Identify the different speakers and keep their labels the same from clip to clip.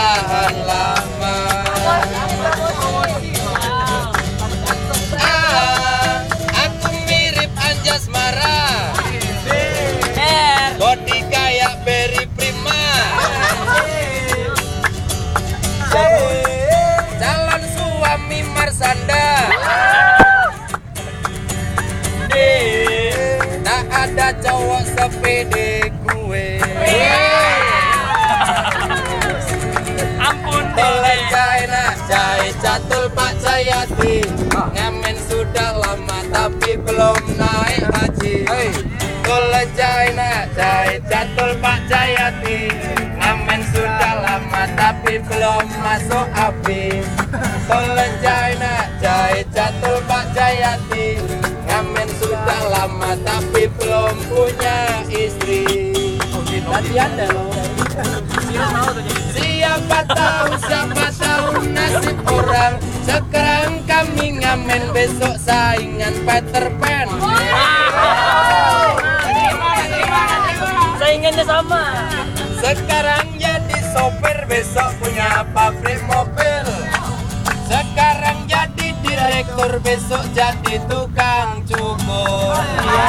Speaker 1: tahan lama. Aku mirip Anjasmara, body kayak Berry Prima, calon suami Marsanda. Tak ada cowok sepede gue.
Speaker 2: Ampun
Speaker 1: Tolong China, Jai Catul Pak Jayati. Ngamen sudah lama tapi belum naik haji. Tolong China, Jai Catul Pak Jayati. Ngamen sudah lama tapi belum masuk api. Tolong China, Jai Catul Pak Jayati. Ngamen sudah lama tapi belum punya istri. Latihan dah lo. Siapa tahu nasib orang. Sekarang kami ngamen, besok saingan Peter Pan.
Speaker 2: Saingannya sama.
Speaker 1: Sekarang jadi sopir, besok punya pabrik mobil. Sekarang jadi direktur, besok jadi tukang cukur.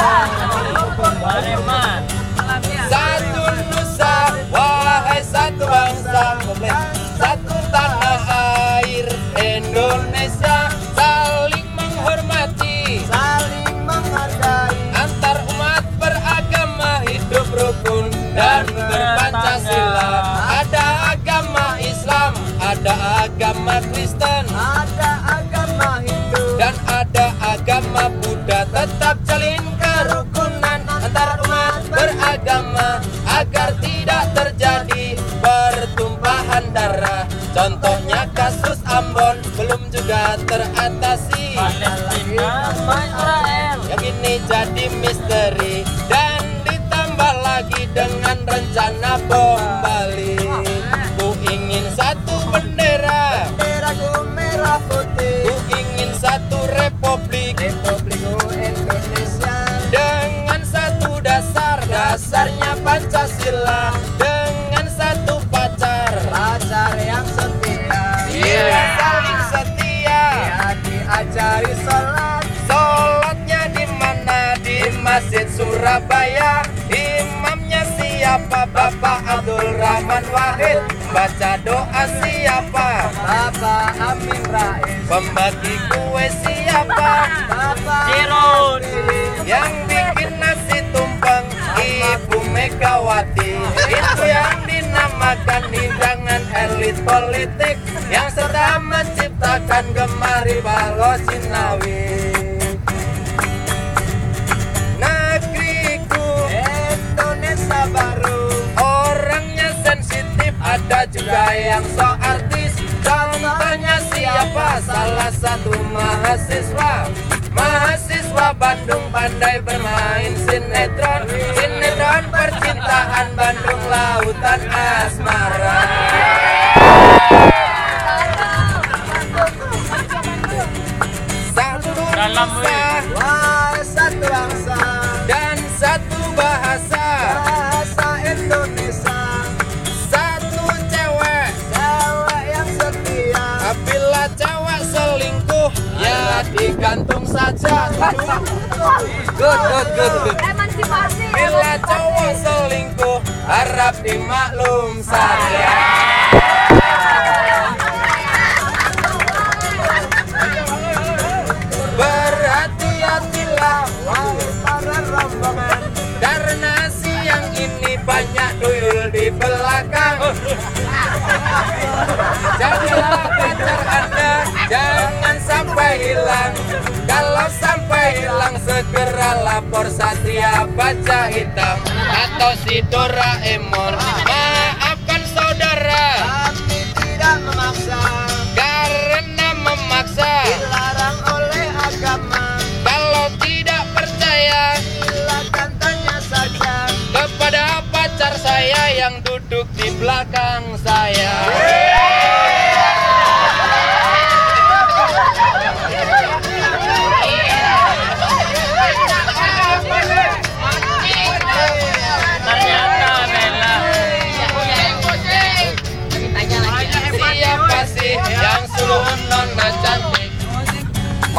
Speaker 1: Satu nusa, wahai satu bangsa, satu tanah air Indonesia. Saling menghormati, saling menghargai, antar umat beragama hidup rukun dan berpancasila. Ada agama Islam, ada agama Kristen, ada agama Hindu, dan ada agama Buddha. Tetap jalin kerukunan antar umat beragama agar tidak terjadi pertumpahan darah. Contohnya kasus Ambon belum juga teratasi.
Speaker 2: Palestina sama Israel.
Speaker 1: Yang ini jadi misteri dan ditambah lagi dengan rencana bom Bali. Ku ingin satu bendera, benderaku merah putih. Ku ingin satu republik, republiku Indonesia. Dengan satu dasar, dasarnya Pancasila. Dengan satu pacar, pacar yang setia. Dia saling setia. Dia diajari sholat, sholatnya di mana? Di Masjid Surabaya. Imamnya siapa? Bapak Abdul Rahman Wahid. Baca doa siapa? Bapak Amin Rais. Pembagi kue siapa? Bapak
Speaker 2: Jirun.
Speaker 1: Yang bikin nasi tumpeng Ibu Megawati. Itu yang dinamakan hidangan elit politik yang sedang menciptakan gemari balo Cinawi. Negeriku Indonesia baru, orangnya sensitif, ada juga yang so artis. Contohnya siapa? Salah satu mahasiswa Bandung pandai bermain sinetron. Sinetron percintaan Bandung lautan asmara. Satu nusa, satu bangsa, dan satu bahasa, bahasa Indonesia. Satu cewek, cewek yang setia. Apabila cewek selingkuh, ya digantung saja. Good.
Speaker 3: Emansipasi.
Speaker 1: Bila cowok selingkuh, harap dimaklum saja. Berhati-hatilah wahai para rombongan, karena siang ini banyak tuyul di belakang. Jadilah pacar Anda, jangan sampai hilang. Kalau sampai hilang, segera lapor Satria Baja Hitam atau si Doraemon. Maafkan saudara, kami tidak memaksa, karena memaksa dilarang oleh agama. Kalau tidak percaya, silakan tanya saja kepada pacar saya yang duduk di belakang saya.
Speaker 2: Ternyata Bella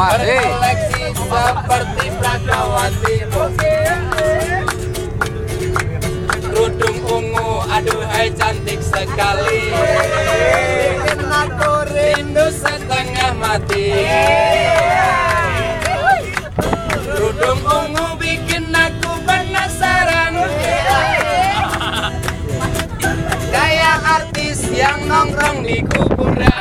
Speaker 1: berkoleksi seperti Pragawati. Kerudung ungu, aduhai cantik sekali, bikin aku rindu setengah mati. Kerudung ungu bikin aku penasaran, kayak artis yang nongkrong di kuburan.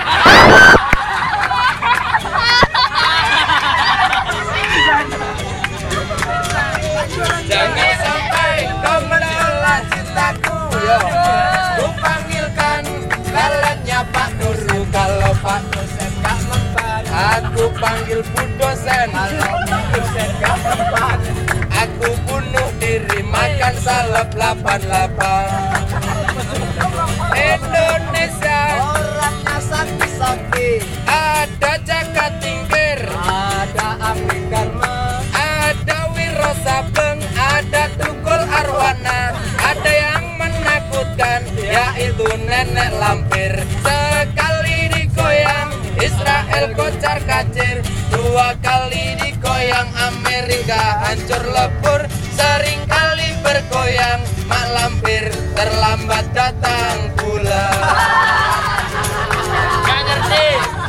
Speaker 1: Jangan sampai kau menolak cintaku, yo. Ku panggilkan leletnya Pak Guru kalau Pak dosen gak mempan. Aku panggil Bu dosen kalau Bu dosen gak mempan. Aku bunuh diri makan salep 88. Indonesia orangnya sakti-sakti, ada Jaka Tingkir, ada Amri Karma, ada Wiro Sabeng, ada Tukul Arwana, ada yang menakutkan yaitu Nenek Lampir. Sekali digoyang Israel kocar kacir, dua kali digoyang Amerika hancur lebur. Sering kali bergoyang Mak Lampir, terlambat datang pula.
Speaker 2: Gak ngerti.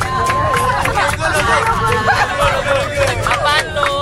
Speaker 2: Apaan tuh?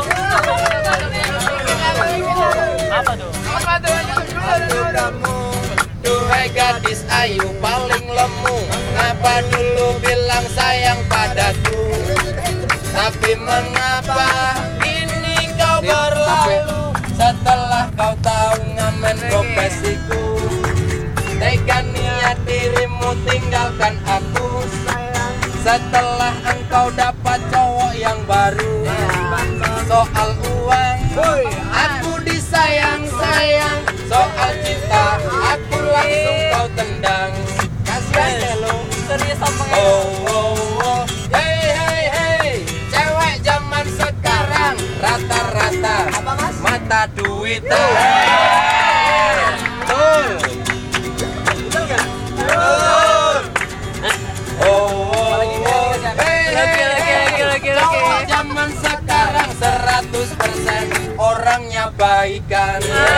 Speaker 2: Apa tuh?
Speaker 1: Aduh kamu, duhai gadis ayu paling lemu, ngapa dulu bilang sayang padaku? Tapi mengapa kini kau berlalu, setelah kau tahu ngamen profesiku? Tega niat dirimu tinggalkan aku, setelah engkau dapat cowok yang baru. Soal uang aku disayang-sayang, soal cinta aku langsung kau tendang. Kasihan ya lo,
Speaker 2: Serius apa ya?
Speaker 1: oh, hey hey hey, cewek zaman sekarang rata-rata mata duitan. Betul. Cowok zaman sekarang 100% orangnya baikan.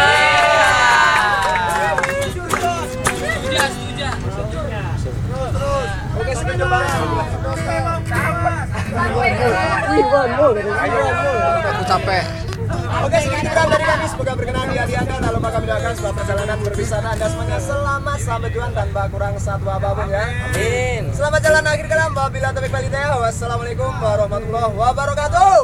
Speaker 1: Oke, segitu banget. Aku capek. Oke, segitu dari kami. Semoga berkenan di hati Anda. Tak lupa kami doakan setelah perjalanan berwisata Anda semuanya selamat sampai tujuan tanpa kurang satu apapun ya. Amin. Selamat jalan akhir kalam. Wabillahi taufiq wal hidayah. Wassalamualaikum warahmatullahi wabarakatuh.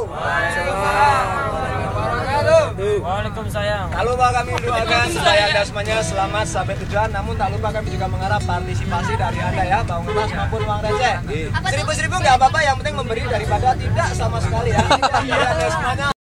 Speaker 2: Waalaikumsalam.
Speaker 3: Tak lupa kami doakan supaya Anda semuanya selamat sampai tujuan. Namun tak lupa kami juga mengharap partisipasi dari Anda ya, mau ngemas maupun uang receh. Seribu-seribu nggak apa-apa, yang penting memberi daripada tidak sama sekali ya. Jadi Anda semuanya